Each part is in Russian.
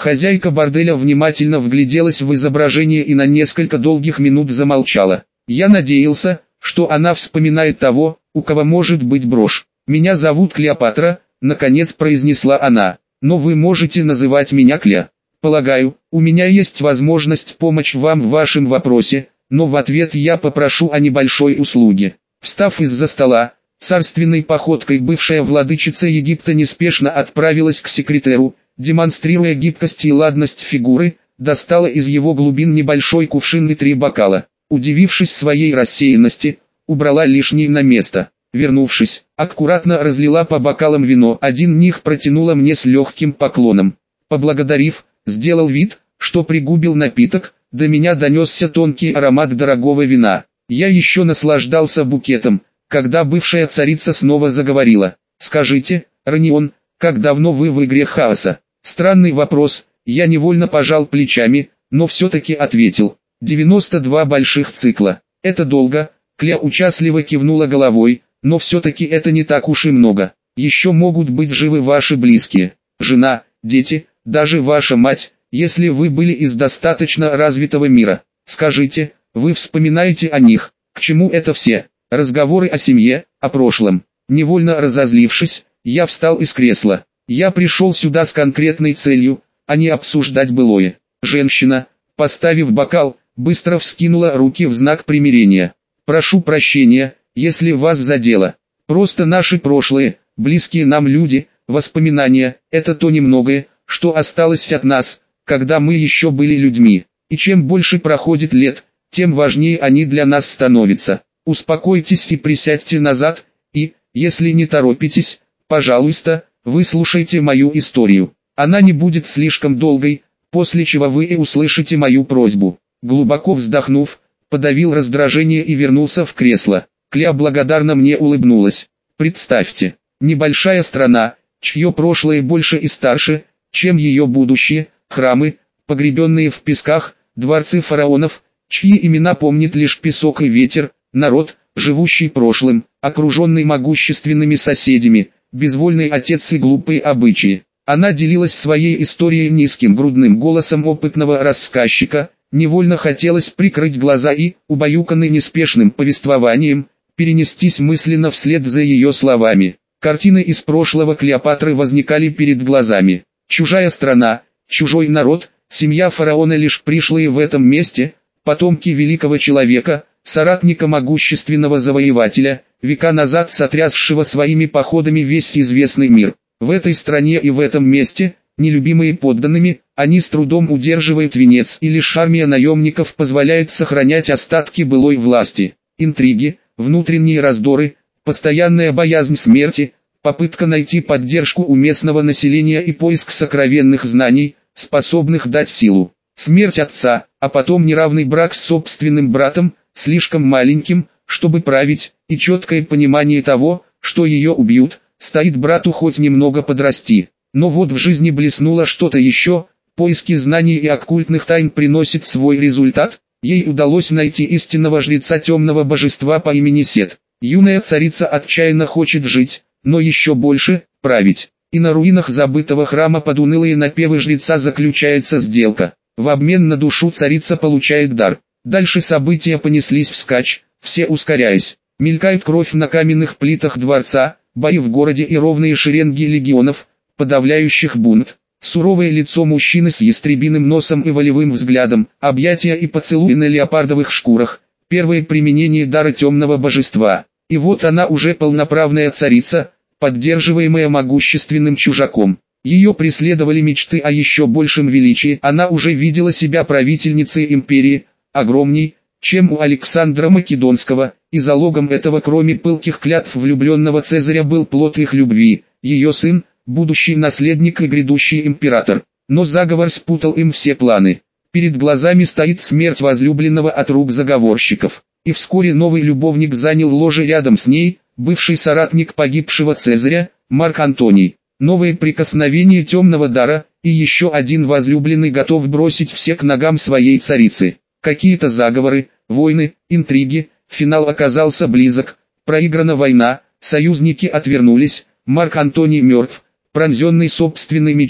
Хозяйка борделя внимательно вгляделась в изображение и на несколько долгих минут замолчала. Я надеялся, что она вспоминает того, у кого может быть брошь. «Меня зовут Клеопатра», — наконец произнесла она. «Но вы можете называть меня Кля. Полагаю, у меня есть возможность помочь вам в вашем вопросе, но в ответ я попрошу о небольшой услуге». Встав из-за стола, царственной походкой бывшая владычица Египта неспешно отправилась к секретеру, демонстрируя гибкость и ладность фигуры, достала из его глубин небольшой кувшин и 3 бокала. Удивившись своей рассеянности, убрала лишнее на место. Вернувшись, аккуратно разлила по бокалам вино, один них протянула мне с легким поклоном. Поблагодарив, сделал вид, что пригубил напиток, до меня донесся тонкий аромат дорогого вина. Я еще наслаждался букетом, когда бывшая царица снова заговорила. «Скажите, Ранион, как давно вы в игре хаоса?» Странный вопрос, я невольно пожал плечами, но все-таки ответил. 92 больших цикла. Это долго. Кля участливо кивнула головой, но все-таки это не так уж и много. Еще могут быть живы ваши близкие. Жена, дети, даже ваша мать, если вы были из достаточно развитого мира. Скажите, вы вспоминаете о них? К чему это все? Разговоры о семье, о прошлом. Невольно разозлившись, я встал из кресла. Я пришел сюда с конкретной целью, а не обсуждать былое. Женщина, поставив бокал, быстро вскинула руки в знак примирения. «Прошу прощения, если вас задело. Просто наши прошлые, близкие нам люди, воспоминания – это то немногое, что осталось от нас, когда мы еще были людьми. И чем больше проходит лет, тем важнее они для нас становятся. Успокойтесь и присядьте назад, и, если не торопитесь, пожалуйста, выслушайте мою историю. Она не будет слишком долгой, после чего вы и услышите мою просьбу». Глубоко вздохнув, подавил раздражение и вернулся в кресло. Кля благодарно мне улыбнулась. Представьте, небольшая страна, чье прошлое больше и старше, чем ее будущее, храмы, погребенные в песках, дворцы фараонов, чьи имена помнит лишь песок и ветер, народ, живущий прошлым, окруженный могущественными соседями, безвольный отец и глупые обычаи. Она делилась своей историей низким грудным голосом опытного рассказчика. Невольно хотелось прикрыть глаза и, убаюканный неспешным повествованием, перенестись мысленно вслед за ее словами. Картины из прошлого Клеопатры возникали перед глазами. Чужая страна, чужой народ, семья фараона лишь пришлые в этом месте, потомки великого человека, соратника могущественного завоевателя, века назад сотрясшего своими походами весь известный мир. В этой стране и в этом месте, нелюбимые подданными, они с трудом удерживают венец, и лишь армия наемников позволяет сохранять остатки былой власти. Интриги, внутренние раздоры, постоянная боязнь смерти, попытка найти поддержку у местного населения и поиск сокровенных знаний, способных дать силу. Смерть отца, а потом неравный брак с собственным братом, слишком маленьким, чтобы править, и четкое понимание того, что ее убьют, стоит брату хоть немного подрасти. Но вот в жизни блеснуло что-то еще, поиски знаний и оккультных тайн приносят свой результат. Ей удалось найти истинного жреца темного божества по имени Сет. Юная царица отчаянно хочет жить, но еще больше – править. И на руинах забытого храма под унылые напевы жреца заключается сделка. В обмен на душу царица получает дар. Дальше события понеслись вскачь, все ускоряясь. Мелькает кровь на каменных плитах дворца, бои в городе и ровные шеренги легионов, подавляющих бунт. Суровое лицо мужчины с ястребиным носом и волевым взглядом, объятия и поцелуи на леопардовых шкурах, первое применение дара темного божества. И вот она уже полноправная царица, поддерживаемая могущественным чужаком. Ее преследовали мечты о еще большем величии, она уже видела себя правительницей империи, огромней, чем у Александра Македонского, и залогом этого кроме пылких клятв влюбленного Цезаря был плод их любви, ее сын, будущий наследник и грядущий император. Но заговор спутал им все планы. Перед глазами стоит смерть возлюбленного от рук заговорщиков. И вскоре новый любовник занял ложе рядом с ней, бывший соратник погибшего Цезаря, Марк Антоний. Новые прикосновения темного дара, и еще один возлюбленный готов бросить все к ногам своей царицы. Какие-то заговоры, войны, интриги, финал оказался близок, проиграна война, союзники отвернулись, Марк Антоний мертв, пронзенный собственным мечом,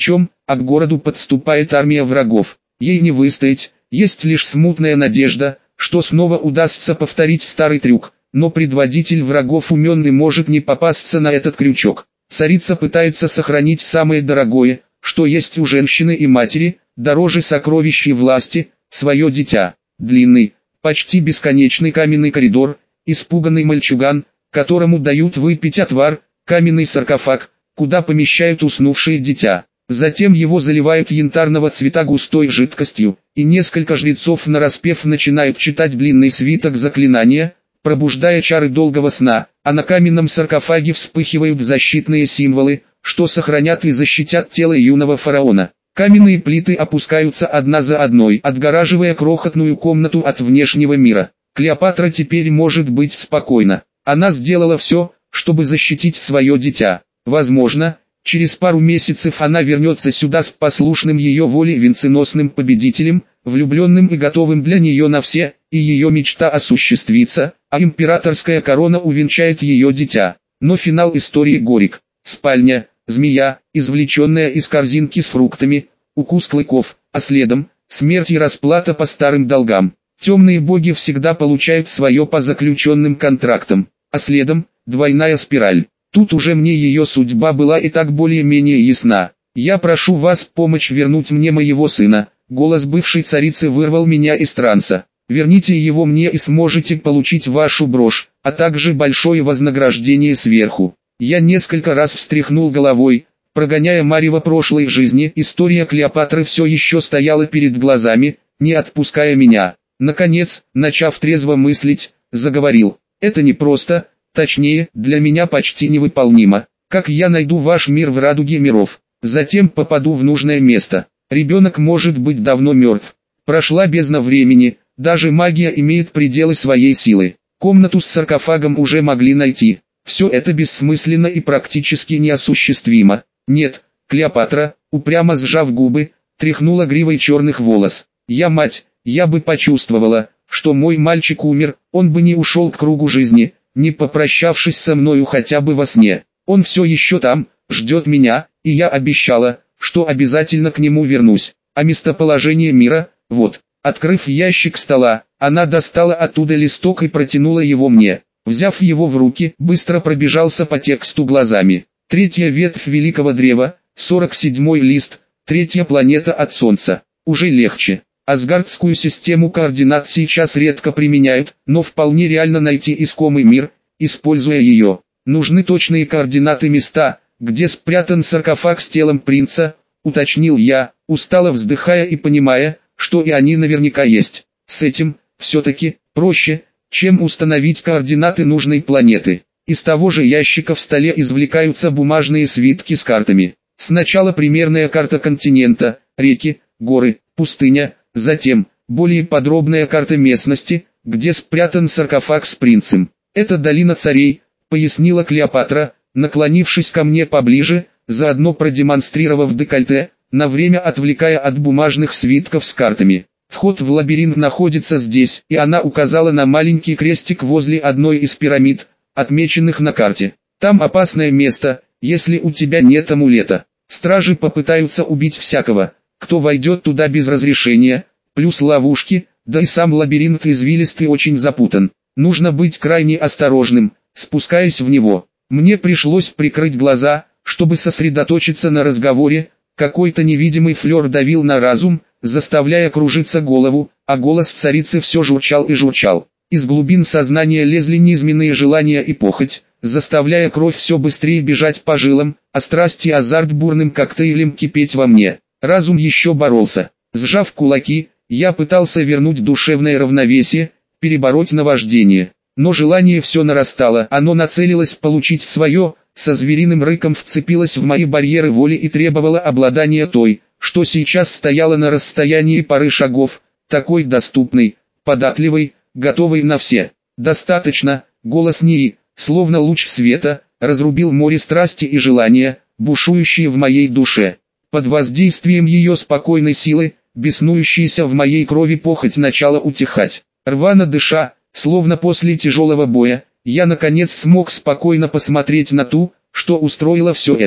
а к городу подступает армия врагов. Ей не выстоять, есть лишь смутная надежда, что снова удастся повторить старый трюк, но предводитель врагов умен и может не попасться на этот крючок. Царица пытается сохранить самое дорогое, что есть у женщины и матери, дороже сокровищ и власти, свое дитя. Длинный, почти бесконечный каменный коридор, испуганный мальчуган, которому дают выпить отвар, каменный саркофаг, куда помещают уснувшее дитя. Затем его заливают янтарного цвета густой жидкостью, и несколько жрецов нараспев начинают читать длинный свиток заклинания, пробуждая чары долгого сна, а на каменном саркофаге вспыхивают защитные символы, что сохранят и защитят тело юного фараона. Каменные плиты опускаются одна за одной, отгораживая крохотную комнату от внешнего мира. Клеопатра теперь может быть спокойна. Она сделала все, чтобы защитить свое дитя. Возможно, через пару месяцев она вернется сюда с послушным ее воле венценосным победителем, влюбленным и готовым для нее на все, и ее мечта осуществится, а императорская корона увенчает ее дитя. Но финал истории горек. Спальня, змея, извлеченная из корзинки с фруктами, укус клыков, а следом, смерть и расплата по старым долгам. Темные боги всегда получают свое по заключенным контрактам, а следом, двойная спираль. Тут уже мне ее судьба была и так более-менее ясна. «Я прошу вас помочь вернуть мне моего сына», голос бывшей царицы вырвал меня из транса. «Верните его мне и сможете получить вашу брошь, а также большое вознаграждение сверху». Я несколько раз встряхнул головой, прогоняя марево прошлой жизни. История Клеопатры все еще стояла перед глазами, не отпуская меня. Наконец, начав трезво мыслить, заговорил. «Это непросто. Точнее, для меня почти невыполнимо. Как я найду ваш мир в радуге миров? Затем попаду в нужное место. Ребенок может быть давно мертв. Прошла бездна времени, даже магия имеет пределы своей силы. Комнату с саркофагом уже могли найти. Все это бессмысленно и практически неосуществимо. Нет, Клеопатра, упрямо сжав губы, тряхнула гривой черных волос. Я мать, я бы почувствовала, что мой мальчик умер, он бы не ушел к кругу жизни, не попрощавшись со мною хотя бы во сне. Он все еще там, ждет меня, и я обещала, что обязательно к нему вернусь. А местоположение мира, вот. Открыв ящик стола, она достала оттуда листок и протянула его мне. Взяв его в руки, быстро пробежался по тексту глазами. Третья ветвь великого древа, 47-й лист, третья планета от Солнца. Уже легче. Асгардскую систему координат сейчас редко применяют, но вполне реально найти искомый мир, используя ее. Нужны точные координаты места, где спрятан саркофаг с телом принца, уточнил я, устало вздыхая и понимая, что и они наверняка есть. С этим, все-таки, проще, чем установить координаты нужной планеты. Из того же ящика в столе извлекаются бумажные свитки с картами. Сначала примерная карта континента, реки, горы, пустыня, затем, более подробная карта местности, где спрятан саркофаг с принцем. «Это долина царей», — пояснила Клеопатра, наклонившись ко мне поближе, заодно продемонстрировав декольте, на время отвлекая от бумажных свитков с картами. «Вход в лабиринт находится здесь», и она указала на маленький крестик возле одной из пирамид, отмеченных на карте. «Там опасное место, если у тебя нет амулета. Стражи попытаются убить всякого, кто войдет туда без разрешения, плюс ловушки, да и сам лабиринт извилистый очень запутан. Нужно быть крайне осторожным, спускаясь в него». Мне пришлось прикрыть глаза, чтобы сосредоточиться на разговоре. Какой-то невидимый флер давил на разум, заставляя кружиться голову, а голос царицы все журчал и журчал. Из глубин сознания лезли низменные желания и похоть, заставляя кровь все быстрее бежать по жилам, а страсть и азарт бурным коктейлем кипеть во мне. Разум еще боролся. Сжав кулаки, я пытался вернуть душевное равновесие, перебороть наваждение. Но желание все нарастало, оно нацелилось получить свое, со звериным рыком вцепилось в мои барьеры воли и требовало обладания той, что сейчас стояла на расстоянии пары шагов, такой доступной, податливой, готовой на все. «Достаточно», голос Нии, словно луч света, разрубил море страсти и желания, бушующие в моей душе. Под воздействием ее спокойной силы, беснующаяся в моей крови похоть начала утихать. Рвано дыша, словно после тяжелого боя, я наконец смог спокойно посмотреть на ту, что устроила все это.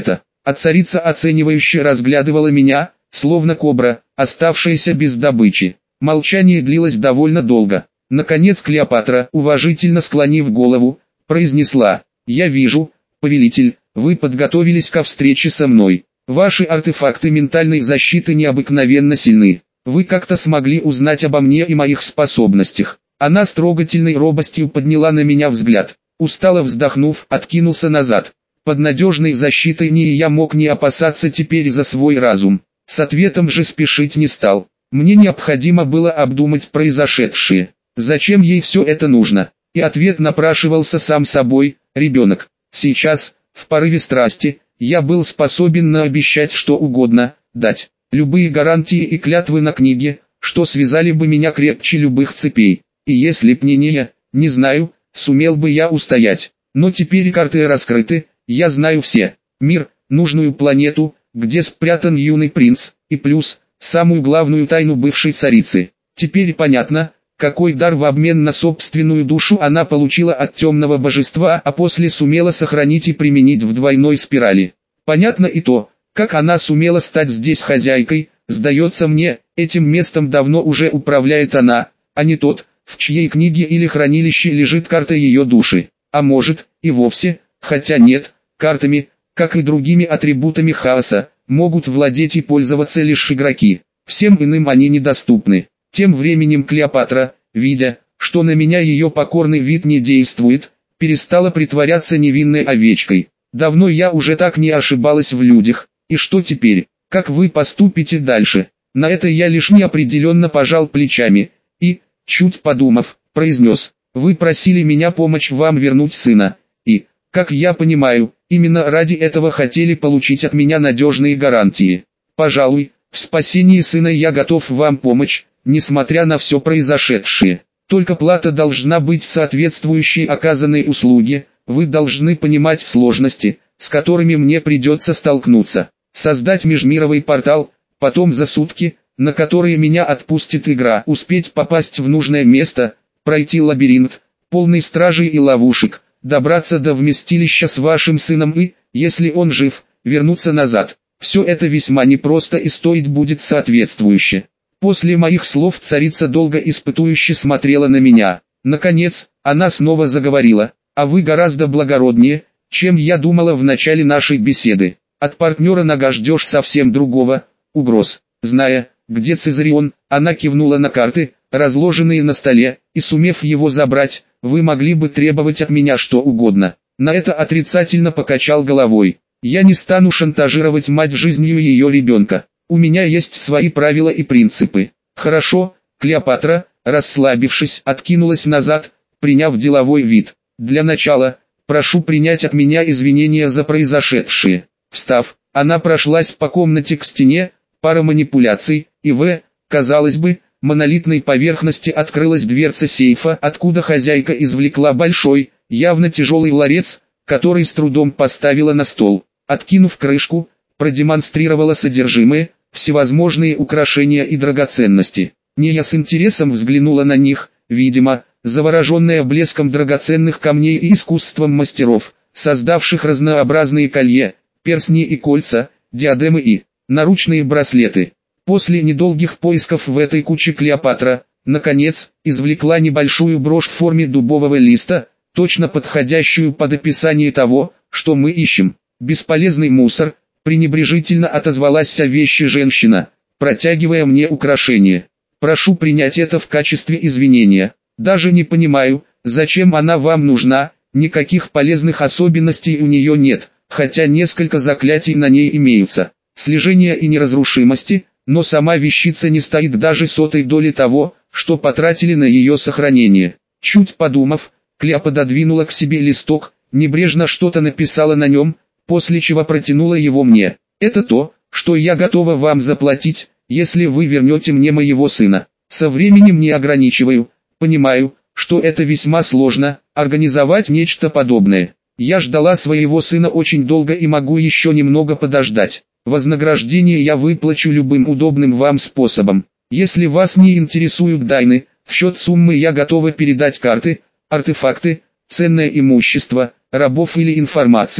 а царица оценивающе разглядывала меня, словно кобра, оставшаяся без добычи. Молчание длилось довольно долго. Наконец Клеопатра, уважительно склонив голову, произнесла: «Я вижу, повелитель, вы подготовились ко встрече со мной. Ваши артефакты ментальной защиты необыкновенно сильны. Вы как-то смогли узнать обо мне и моих способностях». Она с трогательной робостью подняла на меня взгляд. Устало вздохнув, откинулся назад. Под надежной защитой не я мог не опасаться теперь за свой разум. С ответом же спешить не стал. Мне необходимо было обдумать произошедшее. Зачем ей все это нужно? И ответ напрашивался сам собой: ребенок. Сейчас, в порыве страсти, я был способен на обещать что угодно, дать любые гарантии и клятвы на книге, что связали бы меня крепче любых цепей. И если б не я, не знаю, сумел бы я устоять. Но теперь карты раскрыты, я знаю все. Мир, нужную планету, где спрятан юный принц, и плюс, самую главную тайну бывшей царицы. Теперь понятно, какой дар в обмен на собственную душу она получила от темного божества, а после сумела сохранить и применить в двойной спирали. Понятно и то, как она сумела стать здесь хозяйкой. Сдается мне, этим местом давно уже управляет она, а не тот, в чьей книге или хранилище лежит карта ее души. А может, и вовсе, хотя нет, картами, как и другими атрибутами хаоса, могут владеть и пользоваться лишь игроки. Всем иным они недоступны. Тем временем Клеопатра, видя, что на меня ее покорный вид не действует, перестала притворяться невинной овечкой. Давно я уже так не ошибалась в людях. И что теперь? Как вы поступите дальше? На это я лишь неопределенно пожал плечами и, чуть подумав, произнес: «Вы просили меня помочь вам вернуть сына, и, как я понимаю, именно ради этого хотели получить от меня надежные гарантии. Пожалуй, в спасении сына я готов вам помочь, несмотря на все произошедшее. Только плата должна быть соответствующей оказанной услуге, вы должны понимать сложности, с которыми мне придется столкнуться. Создать межмировой портал, потом за сутки, на которые меня отпустит игра, успеть попасть в нужное место, пройти лабиринт, полный стражей и ловушек, добраться до вместилища с вашим сыном и, если он жив, вернуться назад. Все это весьма непросто и стоить будет соответствующе». После моих слов царица долго испытующе смотрела на меня. Наконец, она снова заговорила: «А вы гораздо благороднее, чем я думала в начале нашей беседы. От партнера нога ждешь совсем другого, угроз. Зная, где Цезарион», она кивнула на карты, разложенные на столе, «и сумев его забрать, вы могли бы требовать от меня что угодно». На это отрицательно покачал головой. «Я не стану шантажировать мать жизнью ее ребенка. У меня есть свои правила и принципы». «Хорошо», Клеопатра, расслабившись, откинулась назад, приняв деловой вид. «Для начала, прошу принять от меня извинения за произошедшее». Встав, она прошлась по комнате к стене, пара манипуляций, и казалось бы, монолитной поверхности открылась дверца сейфа, откуда хозяйка извлекла большой, явно тяжелый ларец, который с трудом поставила на стол. Откинув крышку, продемонстрировала содержимое, всевозможные украшения и драгоценности. Я с интересом взглянула на них, видимо, завороженная блеском драгоценных камней и искусством мастеров, создавших разнообразные колье, перстни и кольца, диадемы и наручные браслеты. После недолгих поисков в этой куче Клеопатра, наконец, извлекла небольшую брошь в форме дубового листа, точно подходящую под описание того, что мы ищем. «Бесполезный мусор», пренебрежительно отозвалась о вещи женщина, протягивая мне украшение. «Прошу принять это в качестве извинения. Даже не понимаю, зачем она вам нужна, никаких полезных особенностей у нее нет, хотя несколько заклятий на ней имеются. Слежение и неразрушимости, но сама вещица не стоит даже сотой доли того, что потратили на ее сохранение». Чуть подумав, Клео пододвинула к себе листок, небрежно что-то написала на нем, после чего протянула его мне. «Это то, что я готова вам заплатить, если вы вернете мне моего сына. Со временем не ограничиваю, понимаю, что это весьма сложно, организовать нечто подобное. Я ждала своего сына очень долго и могу еще немного подождать. Вознаграждение я выплачу любым удобным вам способом. Если вас не интересуют дайны, в счет суммы я готова передать карты, артефакты, ценное имущество, рабов или информацию».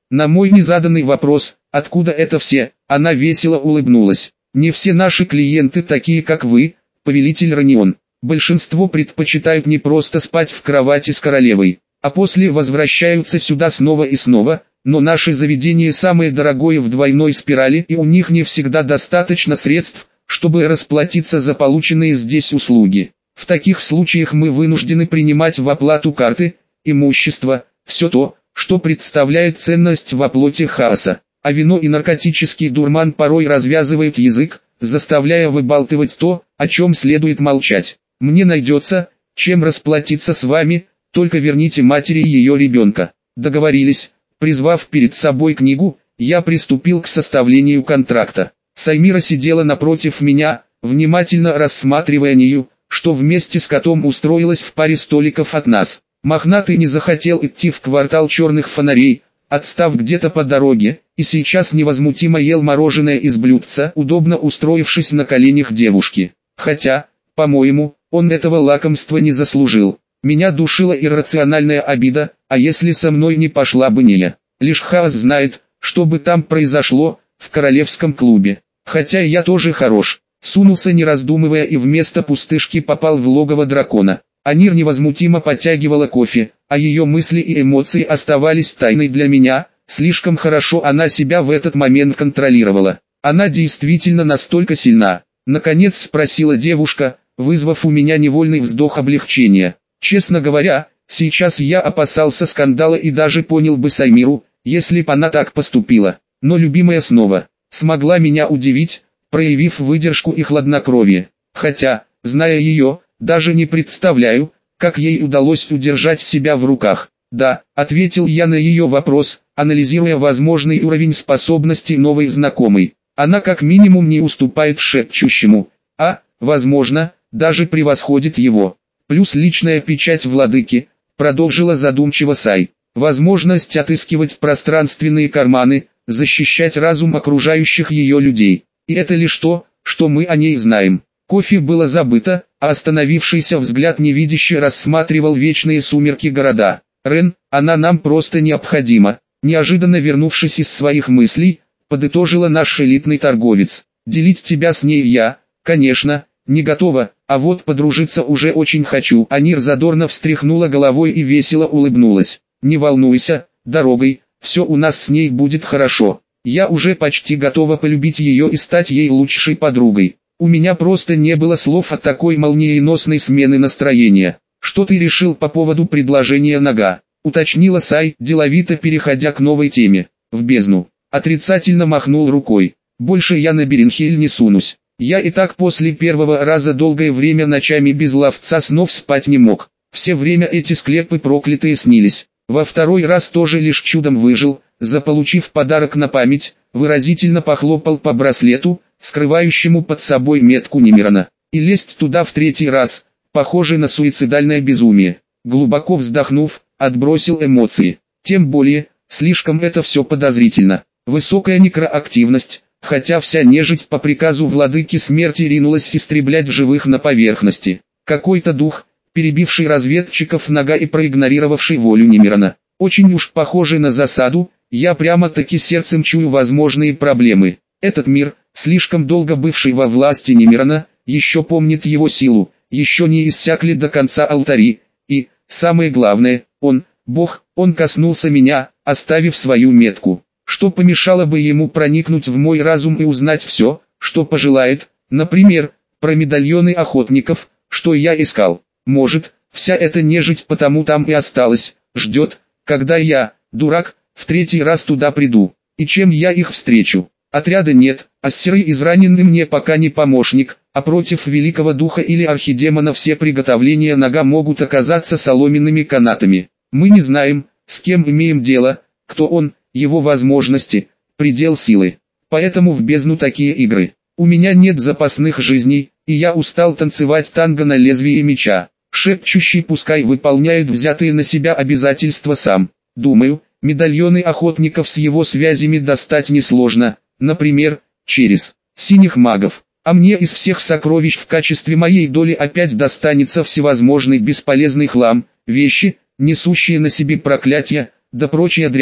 На мой незаданный вопрос, откуда это все, она весело улыбнулась. Не все наши клиенты такие, как вы, повелитель Ранион. Большинство предпочитают не просто спать в кровати с королевой, а после возвращаются сюда снова и снова, но наше заведение самое дорогое в двойной спирали, и у них не всегда достаточно средств, чтобы расплатиться за полученные здесь услуги. В таких случаях мы вынуждены принимать в оплату карты, имущество, все то, что представляет ценность в оплоте хаоса. А вино и наркотический дурман порой развязывает язык, заставляя выбалтывать то, о чем следует молчать. Мне найдется, чем расплатиться с вами, только верните матери ее ребенка. Договорились. Призвав перед собой книгу, я приступил к составлению контракта. Саймира сидела напротив меня, внимательно рассматривая Нию, что вместе с котом устроилась в паре столиков от нас. Мохнатый не захотел идти в квартал черных фонарей, отстав где-то по дороге, и сейчас невозмутимо ел мороженое из блюдца, удобно устроившись на коленях девушки. Хотя, по-моему, он этого лакомства не заслужил. Меня душила иррациональная обида, а если со мной не пошла бы Ния? Лишь хаос знает, что бы там произошло, в королевском клубе. Хотя я тоже хорош. Сунулся не раздумывая и вместо пустышки попал в логово дракона. Анир невозмутимо подтягивала кофе, а ее мысли и эмоции оставались тайной для меня, слишком хорошо она себя в этот момент контролировала. Она действительно настолько сильна? Наконец спросила девушка, вызвав у меня невольный вздох облегчения. Честно говоря, сейчас я опасался скандала и даже понял бы Саймиру, если б она так поступила. Но любимая снова смогла меня удивить, проявив выдержку и хладнокровие. Хотя, зная ее, даже не представляю, как ей удалось удержать себя в руках. «Да», — ответил я на ее вопрос, анализируя возможный уровень способностей новой знакомой. Она как минимум не уступает шепчущему, а, возможно, даже превосходит его. Плюс личная печать владыки, продолжила задумчиво Сай. Возможность отыскивать пространственные карманы, защищать разум окружающих ее людей. И это лишь то, что мы о ней знаем. Кофе было забыто, а остановившийся взгляд невидяще рассматривал вечные сумерки города. «Рен, она нам просто необходима», неожиданно вернувшись из своих мыслей, подытожила наш элитный торговец. «Делить тебя с ней я, конечно, не готова, а вот подружиться уже очень хочу». Анир задорно встряхнула головой и весело улыбнулась. «Не волнуйся, дорогой, все у нас с ней будет хорошо. Я уже почти готова полюбить ее и стать ей лучшей подругой. У меня просто не было слов от такой молниеносной смены настроения». «Что ты решил по поводу предложения Нага?» — уточнила Сай, деловито переходя к новой теме. «В бездну». Отрицательно махнул рукой. «Больше я на Беренхель не сунусь. Я и так после первого раза долгое время ночами без ловца снов спать не мог. Все время эти склепы проклятые снились. Во второй раз тоже лишь чудом выжил, заполучив подарок на память, выразительно похлопал по браслету, скрывающему под собой метку Немирана. И лезть туда в третий раз, похоже на суицидальное безумие». Глубоко вздохнув, отбросил эмоции. Тем более, слишком это все подозрительно. Высокая некроактивность, хотя вся нежить по приказу владыки смерти ринулась истреблять живых на поверхности. Какой-то дух, перебивший разведчиков Нага и проигнорировавший волю Немирана. Очень уж похожий на засаду, я прямо-таки сердцем чую возможные проблемы. Этот мир, слишком долго бывший во власти Немирана, еще помнит его силу, еще не иссякли до конца алтари, и, самое главное, он, Бог, он коснулся меня, оставив свою метку. Что помешало бы ему проникнуть в мой разум и узнать все, что пожелает, например, про медальоны охотников, что я искал. Может, вся эта нежить потому там и осталась, ждет, когда я, дурак, в третий раз туда приду. И чем я их встречу? Отряда нет, а Серый израненный мне пока не помощник, а против великого духа или архидемона все приготовления Нага могут оказаться соломенными канатами. Мы не знаем, с кем имеем дело, кто он, его возможности, предел силы. Поэтому в бездну такие игры. У меня нет запасных жизней, и я устал танцевать танго на лезвии меча. Шепчущий пускай выполняет взятые на себя обязательства сам. Думаю, медальоны охотников с его связями достать несложно, например, через синих магов. А мне из всех сокровищ в качестве моей доли опять достанется всевозможный бесполезный хлам, вещи, несущие на себе проклятия, да прочая дрянь,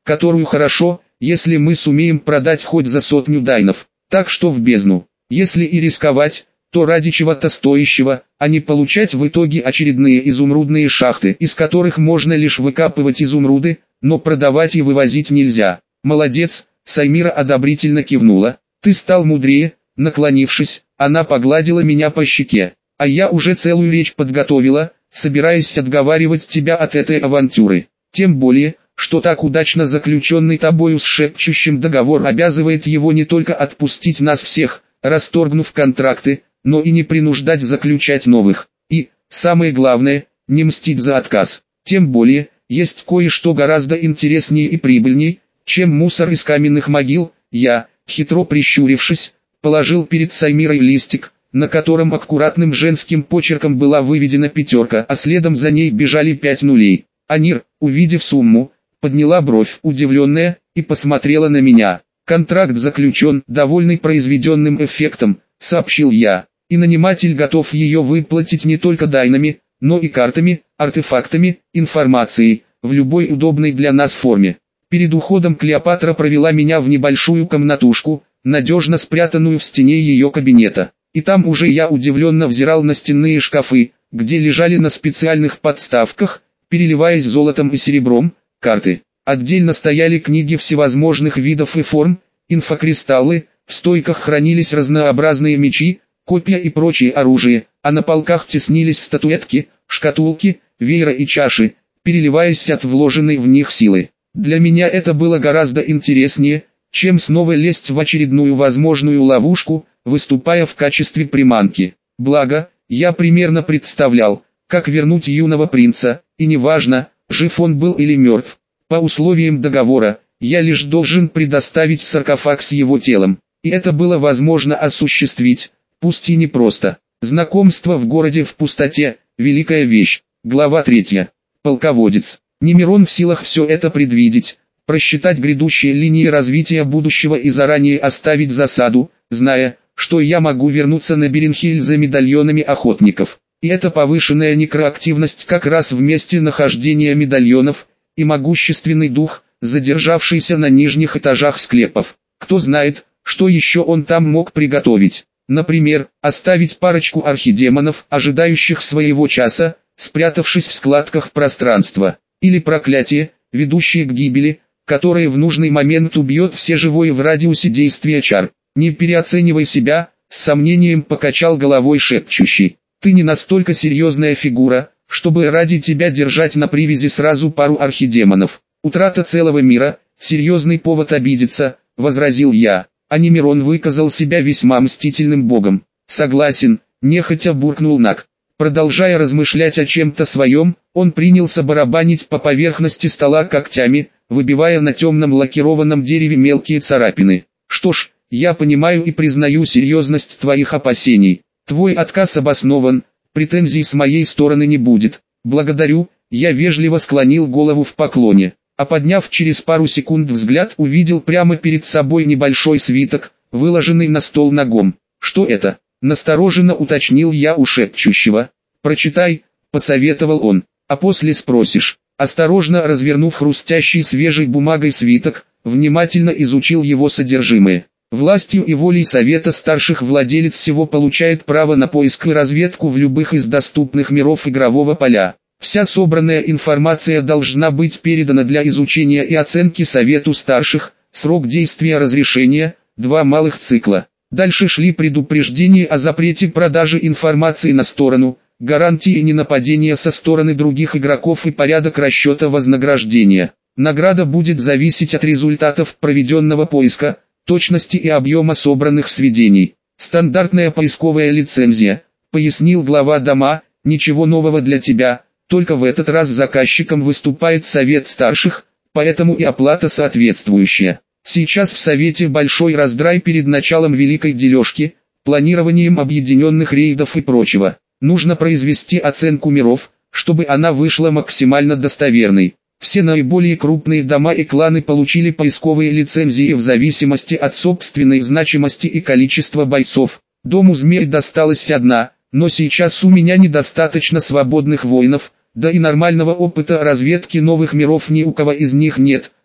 которую хорошо, если мы сумеем продать хоть за 100 дайнов. Так что в бездну. Если и рисковать, то ради чего-то стоящего, а не получать в итоге очередные изумрудные шахты, из которых можно лишь выкапывать изумруды, но продавать и вывозить нельзя. Молодец, Саймира одобрительно кивнула. Ты стал мудрее. Наклонившись, она погладила меня по щеке. А я уже целую речь подготовила, собираясь отговаривать тебя от этой авантюры. Тем более, что так удачно заключенный тобою с шепчущим договор обязывает его не только отпустить нас всех, расторгнув контракты, но и не принуждать заключать новых. И, самое главное, не мстить за отказ. Тем более, есть кое-что гораздо интереснее и прибыльней, чем мусор из каменных могил. Я, хитро прищурившись, положил перед Саймирой листик, на котором аккуратным женским почерком была выведена 5, а следом за ней бежали 5 нулей. Анир, увидев сумму, подняла бровь, удивленная, и посмотрела на меня. «Контракт заключен», довольный произведенным эффектом, сообщил я, и наниматель готов ее выплатить не только дайнами, но и картами, артефактами, информацией, в любой удобной для нас форме. Перед уходом Клеопатра провела меня в небольшую комнатушку, надежно спрятанную в стене ее кабинета. И там уже я удивленно взирал на стенные шкафы, где лежали на специальных подставках, переливаясь золотом и серебром, карты. Отдельно стояли книги всевозможных видов и форм, инфокристаллы, в стойках хранились разнообразные мечи, копья и прочее оружие, а на полках теснились статуэтки, шкатулки, веера и чаши, переливаясь от вложенной в них силы. Для меня это было гораздо интереснее, чем снова лезть в очередную возможную ловушку, выступая в качестве приманки. Благо, я примерно представлял, как вернуть юного принца, и неважно, жив он был или мертв. По условиям договора, я лишь должен предоставить саркофаг с его телом, и это было возможно осуществить, пусть и непросто. Знакомство в городе в пустоте – великая вещь. Глава 3. Полководец. Немирон в силах все это предвидеть, просчитать грядущие линии развития будущего и заранее оставить засаду, зная, что я могу вернуться на Беренхиль за медальонами охотников. И эта повышенная некроактивность как раз в месте нахождения медальонов, и могущественный дух, задержавшийся на нижних этажах склепов. Кто знает, что еще он там мог приготовить. Например, оставить парочку архидемонов, ожидающих своего часа, спрятавшись в складках пространства. Или проклятие, ведущее к гибели, которое в нужный момент убьет все живое в радиусе действия чар. Не переоценивай себя, с сомнением покачал головой шепчущий. Ты не настолько серьезная фигура, чтобы ради тебя держать на привязи сразу пару архидемонов. Утрата целого мира – серьезный повод обидеться, возразил я. А Немирон выказал себя весьма мстительным богом. Согласен, нехотя буркнул Наг. Продолжая размышлять о чем-то своем, он принялся барабанить по поверхности стола когтями, выбивая на темном лакированном дереве мелкие царапины. Что ж, я понимаю и признаю серьезность твоих опасений. Твой отказ обоснован, претензий с моей стороны не будет. Благодарю, я вежливо склонил голову в поклоне, а подняв через пару секунд взгляд, увидел прямо перед собой небольшой свиток, выложенный на стол ногом. Что это? Настороженно уточнил я у шепчущего. «Прочитай», — посоветовал он, — «а после спросишь». Осторожно развернув хрустящий свежей бумагой свиток, внимательно изучил его содержимое. Властью и волей Совета Старших владелец всего получает право на поиск и разведку в любых из доступных миров игрового поля. Вся собранная информация должна быть передана для изучения и оценки Совету Старших, срок действия разрешения – 2 малых цикла. Дальше шли предупреждения о запрете продажи информации на сторону, гарантии ненападения со стороны других игроков и порядок расчета вознаграждения. Награда будет зависеть от результатов проведенного поиска, точности и объема собранных сведений. Стандартная поисковая лицензия, пояснил глава дома, ничего нового для тебя, только в этот раз заказчиком выступает Совет Старших, поэтому и оплата соответствующая. Сейчас в Совете большой раздрай перед началом великой дележки, планированием объединенных рейдов и прочего. Нужно произвести оценку миров, чтобы она вышла максимально достоверной. Все наиболее крупные дома и кланы получили поисковые лицензии в зависимости от собственной значимости и количества бойцов. Дому Змей досталась одна, но сейчас у меня недостаточно свободных воинов, да и нормального опыта разведки новых миров ни у кого из них нет.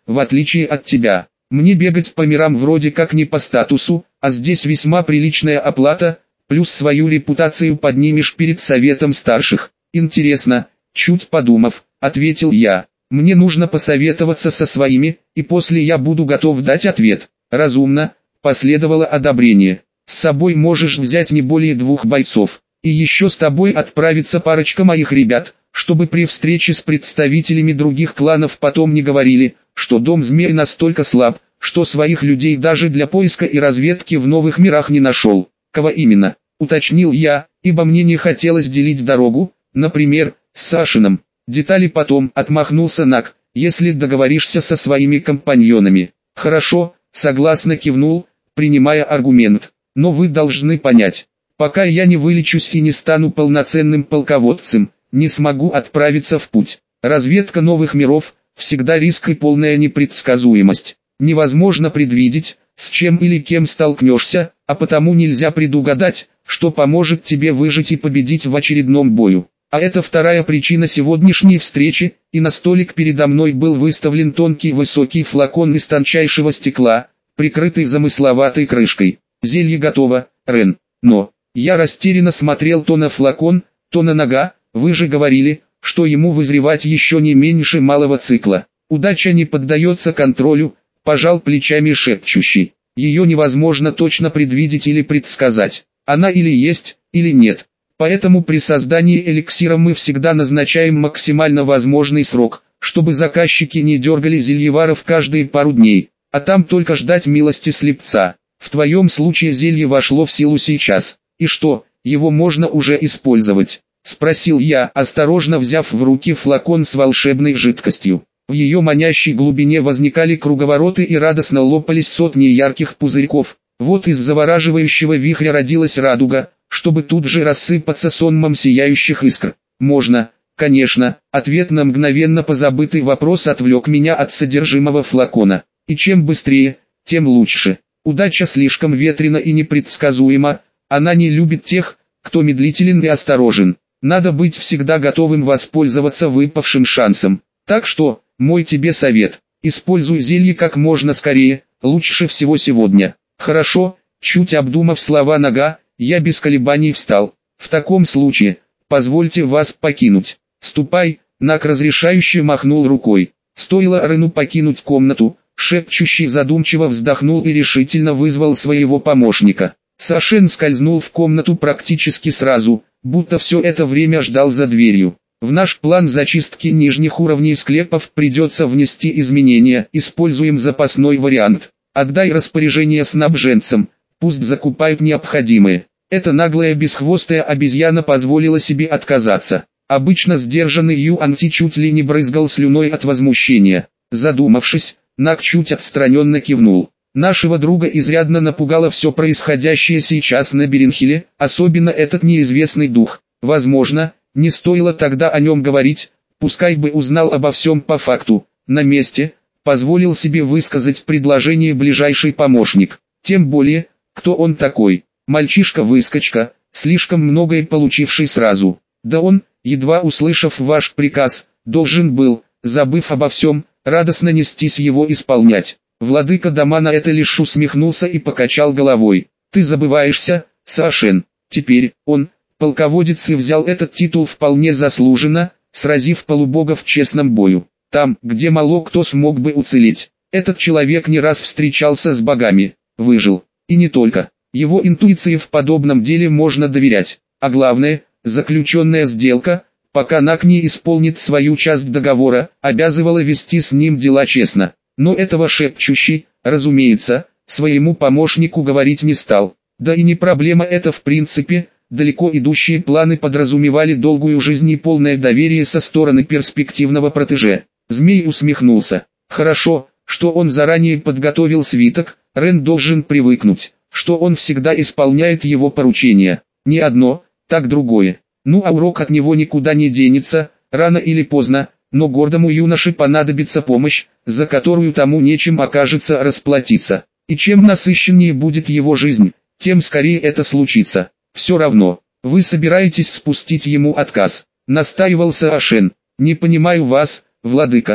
в отличие от тебя. Мне бегать по мирам вроде как не по статусу, а здесь весьма приличная оплата, плюс свою репутацию поднимешь перед советом старших. Интересно, чуть подумав, ответил я. Мне нужно посоветоваться со своими, и после я буду готов дать ответ. Разумно, последовало одобрение. С собой можешь взять не более 2 бойцов. И еще с тобой отправится парочка моих ребят, чтобы при встрече с представителями других кланов потом не говорили, что дом змей настолько слаб, что своих людей даже для поиска и разведки в новых мирах не нашел. Кого именно, уточнил я, ибо мне не хотелось делить дорогу, например, с Сашиным. Детали потом, отмахнулся Наг, если договоришься со своими компаньонами. Хорошо, согласно кивнул, принимая аргумент, но вы должны понять. Пока я не вылечусь и не стану полноценным полководцем, не смогу отправиться в путь. Разведка новых миров – всегда риск и полная непредсказуемость. Невозможно предвидеть, с чем или кем столкнешься, а потому нельзя предугадать, что поможет тебе выжить и победить в очередном бою. А это вторая причина сегодняшней встречи, и на столик передо мной был выставлен тонкий высокий флакон из тончайшего стекла, прикрытый замысловатой крышкой. Зелье готово, Рен, но... Я растерянно смотрел то на флакон, то на Нага, вы же говорили, что ему вызревать еще не меньше малого цикла. Удача не поддается контролю, пожал плечами шепчущий. Ее невозможно точно предвидеть или предсказать. Она или есть, или нет. Поэтому при создании эликсира мы всегда назначаем максимально возможный срок, чтобы заказчики не дергали зельеваров каждые пару дней, а там только ждать милости слепца. В твоем случае зелье вошло в силу сейчас. «И что, его можно уже использовать?» – спросил я, осторожно взяв в руки флакон с волшебной жидкостью. В ее манящей глубине возникали круговороты и радостно лопались сотни ярких пузырьков. Вот из завораживающего вихря родилась радуга, чтобы тут же рассыпаться сонмом сияющих искр. «Можно, конечно», – ответ на мгновенно позабытый вопрос отвлек меня от содержимого флакона. «И чем быстрее, тем лучше. Удача слишком ветрена и непредсказуема. Она не любит тех, кто медлителен и осторожен. Надо быть всегда готовым воспользоваться выпавшим шансом. Так что, мой тебе совет, используй зелье как можно скорее, лучше всего сегодня». «Хорошо», чуть обдумав слова Нага, я без колебаний встал. «В таком случае, позвольте вас покинуть». «Ступай», Наг разрешающе махнул рукой. Стоило Рену покинуть комнату, шепчущий задумчиво вздохнул и решительно вызвал своего помощника. Сашен скользнул в комнату практически сразу, будто все это время ждал за дверью. В наш план зачистки нижних уровней склепов придется внести изменения, используем запасной вариант. Отдай распоряжение снабженцам, пусть закупают необходимое. Эта наглая бесхвостая обезьяна позволила себе отказаться. Обычно сдержанный Юанти чуть ли не брызгал слюной от возмущения. Задумавшись, Наг чуть отстраненно кивнул. Нашего друга изрядно напугало все происходящее сейчас на Беренхиле, особенно этот неизвестный дух. Возможно, не стоило тогда о нем говорить, пускай бы узнал обо всем по факту. На месте, позволил себе высказать предложение ближайший помощник. Тем более, кто он такой? Мальчишка-выскочка, слишком многое получивший сразу. Да он, едва услышав ваш приказ, должен был, забыв обо всем, радостно нестись его исполнять. Владыка дома на это лишь усмехнулся и покачал головой. «Ты забываешься, Сашен. Теперь, он, полководец, и взял этот титул вполне заслуженно, сразив полубога в честном бою. Там, где мало кто смог бы уцелеть. Этот человек не раз встречался с богами, выжил. И не только. Его интуиции в подобном деле можно доверять. А главное, заключенная сделка, пока Наг не исполнит свою часть договора, обязывала вести с ним дела честно. Но этого шепчущий, разумеется, своему помощнику говорить не стал. Да и не проблема это в принципе, далеко идущие планы подразумевали долгую жизнь и полное доверие со стороны перспективного протеже. Змей усмехнулся. Хорошо, что он заранее подготовил свиток, Рен должен привыкнуть, что он всегда исполняет его поручения. Не одно, так другое. Ну а урок от него никуда не денется, рано или поздно, но гордому юноше понадобится помощь, за которую тому нечем окажется расплатиться. И чем насыщеннее будет его жизнь, тем скорее это случится. Все равно, вы собираетесь спустить ему отказ, настаивал Саашен. Не понимаю вас, владыка.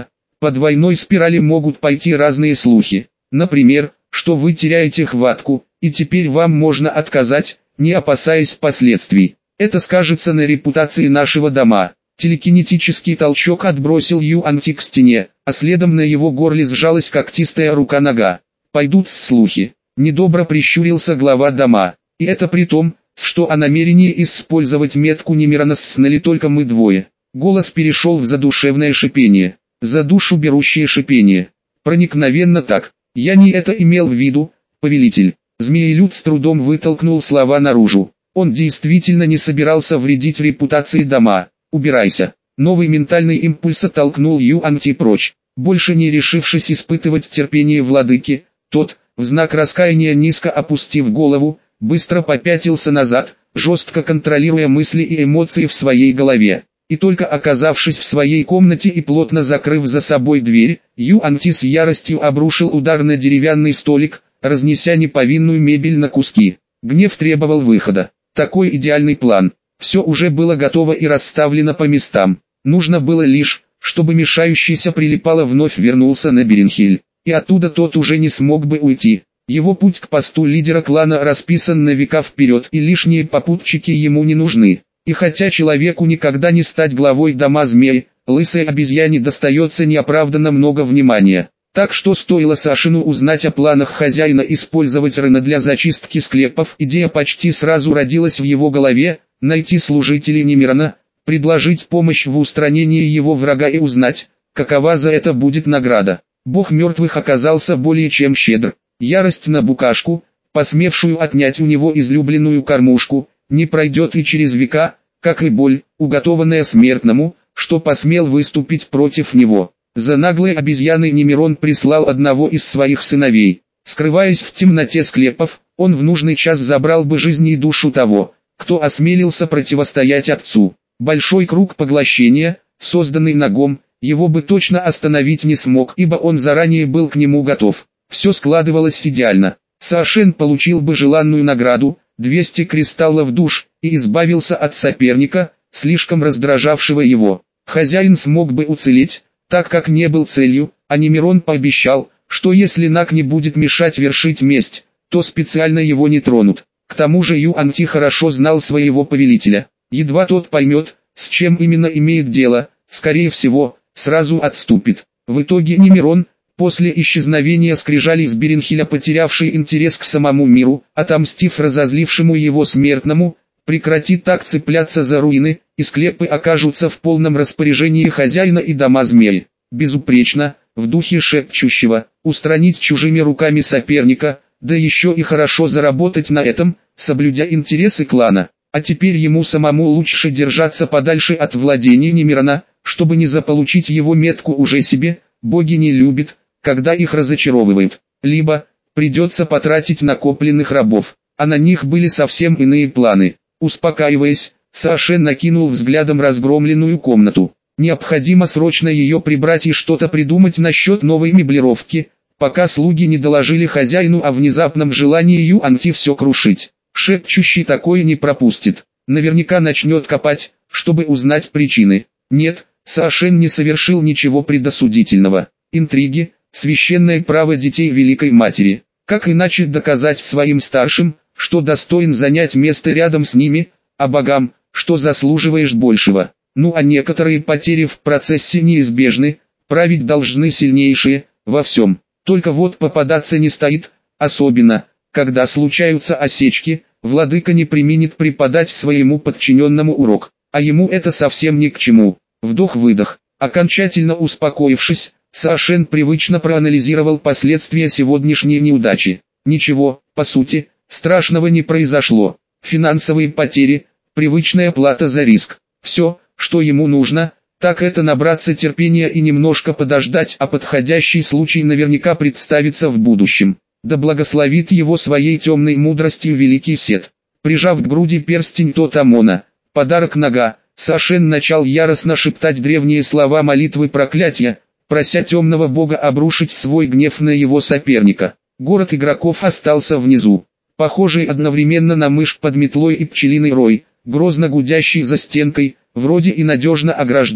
По двойной спирали могут пойти разные слухи. Например, что вы теряете хватку, и теперь вам можно отказать, не опасаясь последствий. Это скажется на репутации нашего дома. Телекинетический толчок отбросил Юанти к стене, а следом на его горле сжалась когтистая рука-нога. Пойдут слухи. Недобро прищурился глава дома. И это при том, что о намерении использовать метку Немирана знали только мы двое. Голос перешел в задушевное шипение. За душу берущее шипение. Проникновенно так. Я не это имел в виду, повелитель. Змеелюд с трудом вытолкнул слова наружу. Он действительно не собирался вредить репутации дома. Убирайся. Новый ментальный импульс оттолкнул Юанти прочь. Больше не решившись испытывать терпение владыки, тот, в знак раскаяния низко опустив голову, быстро попятился назад, жестко контролируя мысли и эмоции в своей голове. И только оказавшись в своей комнате и плотно закрыв за собой дверь, Юанти с яростью обрушил удар на деревянный столик, разнеся неповинную мебель на куски. Гнев требовал выхода. Такой идеальный план. Все уже было готово и расставлено по местам. Нужно было лишь, чтобы мешающийся прилипало вновь вернулся на Беренхиль. И оттуда тот уже не смог бы уйти. Его путь к посту лидера клана расписан на века вперед, и лишние попутчики ему не нужны. И хотя человеку никогда не стать главой дома змей, лысой обезьяне достается неоправданно много внимания. Так что стоило Сашину узнать о планах хозяина использовать Рена для зачистки склепов, идея почти сразу родилась в его голове: найти служителей Немирана, предложить помощь в устранении его врага и узнать, какова за это будет награда. Бог мертвых оказался более чем щедр. Ярость на букашку, посмевшую отнять у него излюбленную кормушку, не пройдет и через века, как и боль, уготованная смертному, что посмел выступить против него. За наглой обезьяной Немирон прислал одного из своих сыновей. Скрываясь в темноте склепов, он в нужный час забрал бы жизнь и душу того, кто осмелился противостоять отцу. Большой круг поглощения, созданный Нагом, его бы точно остановить не смог, ибо он заранее был к нему готов. Все складывалось идеально. Саошен получил бы желанную награду, 200 кристаллов душ, и избавился от соперника, слишком раздражавшего его. Хозяин смог бы уцелеть, так как не был целью, а Немирон пообещал, что если Наг не будет мешать вершить месть, то специально его не тронут. К тому же Юанти хорошо знал своего повелителя. Едва тот поймет, с чем именно имеет дело, скорее всего, сразу отступит. В итоге Немирон, после исчезновения скрижалей с Беренхиля, потерявший интерес к самому миру, отомстив разозлившему его смертному, прекратит так цепляться за руины, и склепы окажутся в полном распоряжении хозяина и дома змей. Безупречно, в духе шепчущего, устранить чужими руками соперника, да еще и хорошо заработать на этом, соблюдя интересы клана. А теперь ему самому лучше держаться подальше от владений Немирана, чтобы не заполучить его метку уже себе. Боги не любят, когда их разочаровывают. Либо придется потратить накопленных рабов, а на них были совсем иные планы. Успокаиваясь, Саошен накинул взглядом разгромленную комнату. Необходимо срочно ее прибрать и что-то придумать насчет новой меблировки, пока слуги не доложили хозяину о внезапном желании Юанти все крушить. Шепчущий такое не пропустит. Наверняка начнет копать, чтобы узнать причины. Нет, Саошен не совершил ничего предосудительного. Интриги – священное право детей Великой Матери. Как иначе доказать своим старшим, что достоин занять место рядом с ними, а богам, что заслуживаешь большего? Ну а некоторые потери в процессе неизбежны, править должны сильнейшие, во всем. Только вот попадаться не стоит, особенно, когда случаются осечки, владыка не преминет преподать своему подчиненному урок, а ему это совсем ни к чему. Вдох-выдох. Окончательно успокоившись, Саошен привычно проанализировал последствия сегодняшней неудачи. Ничего, по сути, страшного не произошло. Финансовые потери, привычная плата за риск. Все, что ему нужно, так это набраться терпения и немножко подождать, а подходящий случай наверняка представится в будущем. Да благословит его своей темной мудростью великий Сет. Прижав к груди перстень Тотамона, подарок Нага, Саошен начал яростно шептать древние слова молитвы проклятия, прося темного бога обрушить свой гнев на его соперника. Город игроков остался внизу, похожий одновременно на мышь под метлой и пчелиный рой, грозно гудящий за стенкой, вроде и надежно огражден,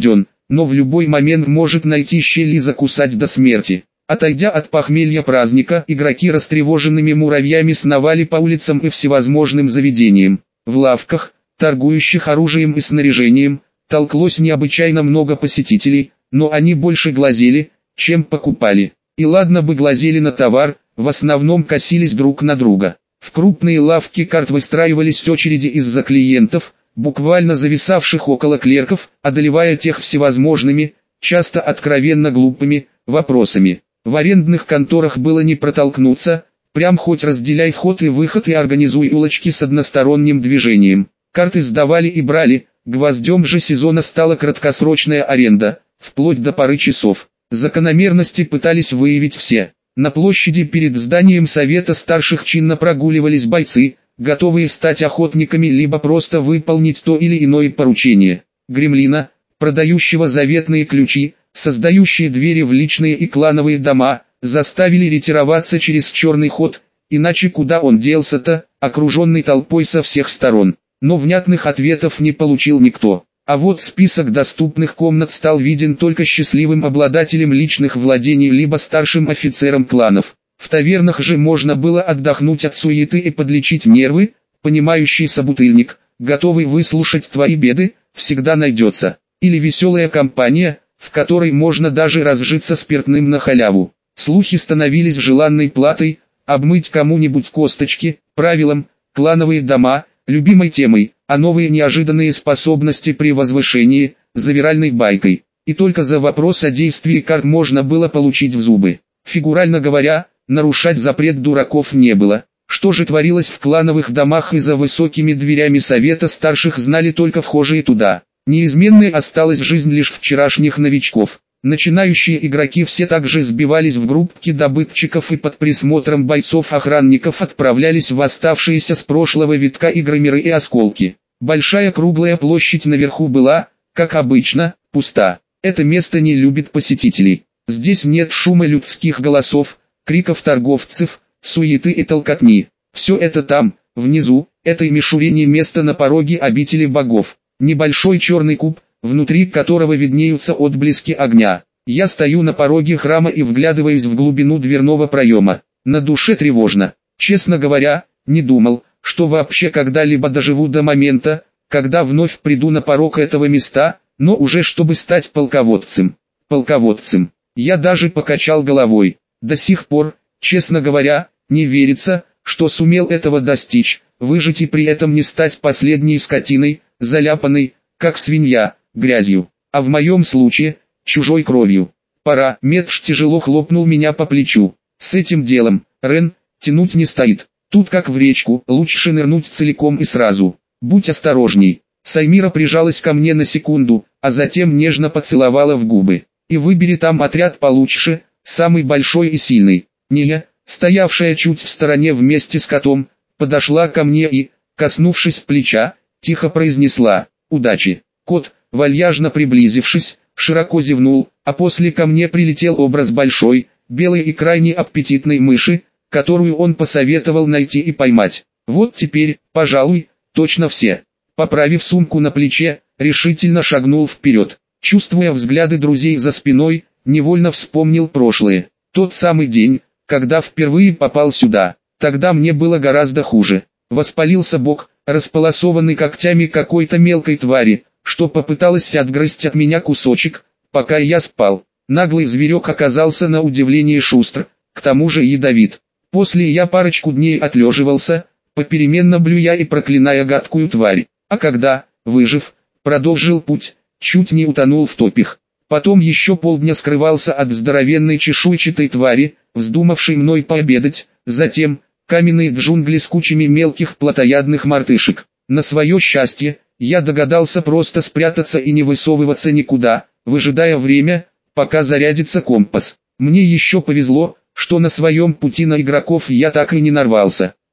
но в любой момент может найти щель и закусать до смерти. Отойдя от похмелья праздника, игроки растревоженными муравьями сновали по улицам и всевозможным заведениям. В лавках, торгующих оружием и снаряжением, толклось необычайно много посетителей, но они больше глазели, чем покупали. И ладно бы глазели на товар, в основном косились друг на друга. В крупные лавки карт выстраивались очереди из-за клиентов, буквально зависавших около клерков, одолевая тех всевозможными, часто откровенно глупыми, вопросами. В арендных конторах было не протолкнуться, прям хоть разделяй вход и выход и организуй улочки с односторонним движением. Карты сдавали и брали, гвоздем же сезона стала краткосрочная аренда, вплоть до пары часов. Закономерности пытались выявить все. На площади перед зданием совета старших чинно прогуливались бойцы, готовые стать охотниками либо просто выполнить то или иное поручение. Гремлина, продающего заветные ключи, создающие двери в личные и клановые дома, заставили ретироваться через черный ход, иначе куда он делся-то, окруженный толпой со всех сторон. Но внятных ответов не получил никто. А вот список доступных комнат стал виден только счастливым обладателям личных владений либо старшим офицерам кланов. В тавернах же можно было отдохнуть от суеты и подлечить нервы, понимающий собутыльник, готовый выслушать твои беды, всегда найдется. Или веселая компания, в которой можно даже разжиться спиртным на халяву. Слухи становились желанной платой, обмыть кому-нибудь косточки, правилам, клановые дома, любимой темой, а новые неожиданные способности при возвышении, завиральной байкой. И только за вопрос о действии карт можно было получить в зубы. Фигурально говоря, нарушать запрет дураков не было. Что же творилось в клановых домах и за высокими дверями совета старших знали только вхожие туда. Неизменной осталась жизнь лишь вчерашних новичков. Начинающие игроки все также сбивались в группки добытчиков и под присмотром бойцов-охранников отправлялись в оставшиеся с прошлого витка игромиры и осколки. Большая круглая площадь наверху была, как обычно, пуста. Это место не любит посетителей. Здесь нет шума людских голосов, криков торговцев, суеты и толкотни. Все это там, внизу, этой мишуре не место на пороге обители богов. Небольшой черный куб, внутри которого виднеются отблески огня. Я стою на пороге храма и вглядываюсь в глубину дверного проема. На душе тревожно. Честно говоря, не думал, что вообще когда-либо доживу до момента, когда вновь приду на порог этого места, но уже чтобы стать полководцем. Полководцем. Я даже покачал головой. До сих пор, честно говоря, не верится, что сумел этого достичь, выжить и при этом не стать последней скотиной, заляпанной, как свинья, грязью, а в моем случае, чужой кровью. Пора. Медж тяжело хлопнул меня по плечу. С этим делом, Рен, тянуть не стоит. Тут как в речку, лучше нырнуть целиком и сразу. Будь осторожней. Саймира прижалась ко мне на секунду, а затем нежно поцеловала в губы. И выбери там отряд получше, самый большой и сильный. Ния, стоявшая чуть в стороне вместе с котом, подошла ко мне и, коснувшись плеча, тихо произнесла: «Удачи». Кот, вальяжно приблизившись, широко зевнул, а после ко мне прилетел образ большой, белой и крайне аппетитной мыши, которую он посоветовал найти и поймать. Вот теперь, пожалуй, точно все. Поправив сумку на плече, решительно шагнул вперед. Чувствуя взгляды друзей за спиной, невольно вспомнил прошлое. Тот самый день, когда впервые попал сюда. Тогда мне было гораздо хуже. Воспалился бок, располосованный когтями какой-то мелкой твари, что попыталась отгрызть от меня кусочек, пока я спал. Наглый зверек оказался на удивление шустр, к тому же ядовит. После я парочку дней отлеживался, попеременно блюя и проклиная гадкую тварь. А когда, выжив, продолжил путь, чуть не утонул в топях. Потом еще полдня скрывался от здоровенной чешуйчатой твари, вздумавшей мной пообедать, затем каменные джунгли с кучами мелких плотоядных мартышек. На свое счастье, я догадался просто спрятаться и не высовываться никуда, выжидая время, пока зарядится компас. Мне еще повезло, что на своем пути на игроков я так и не нарвался.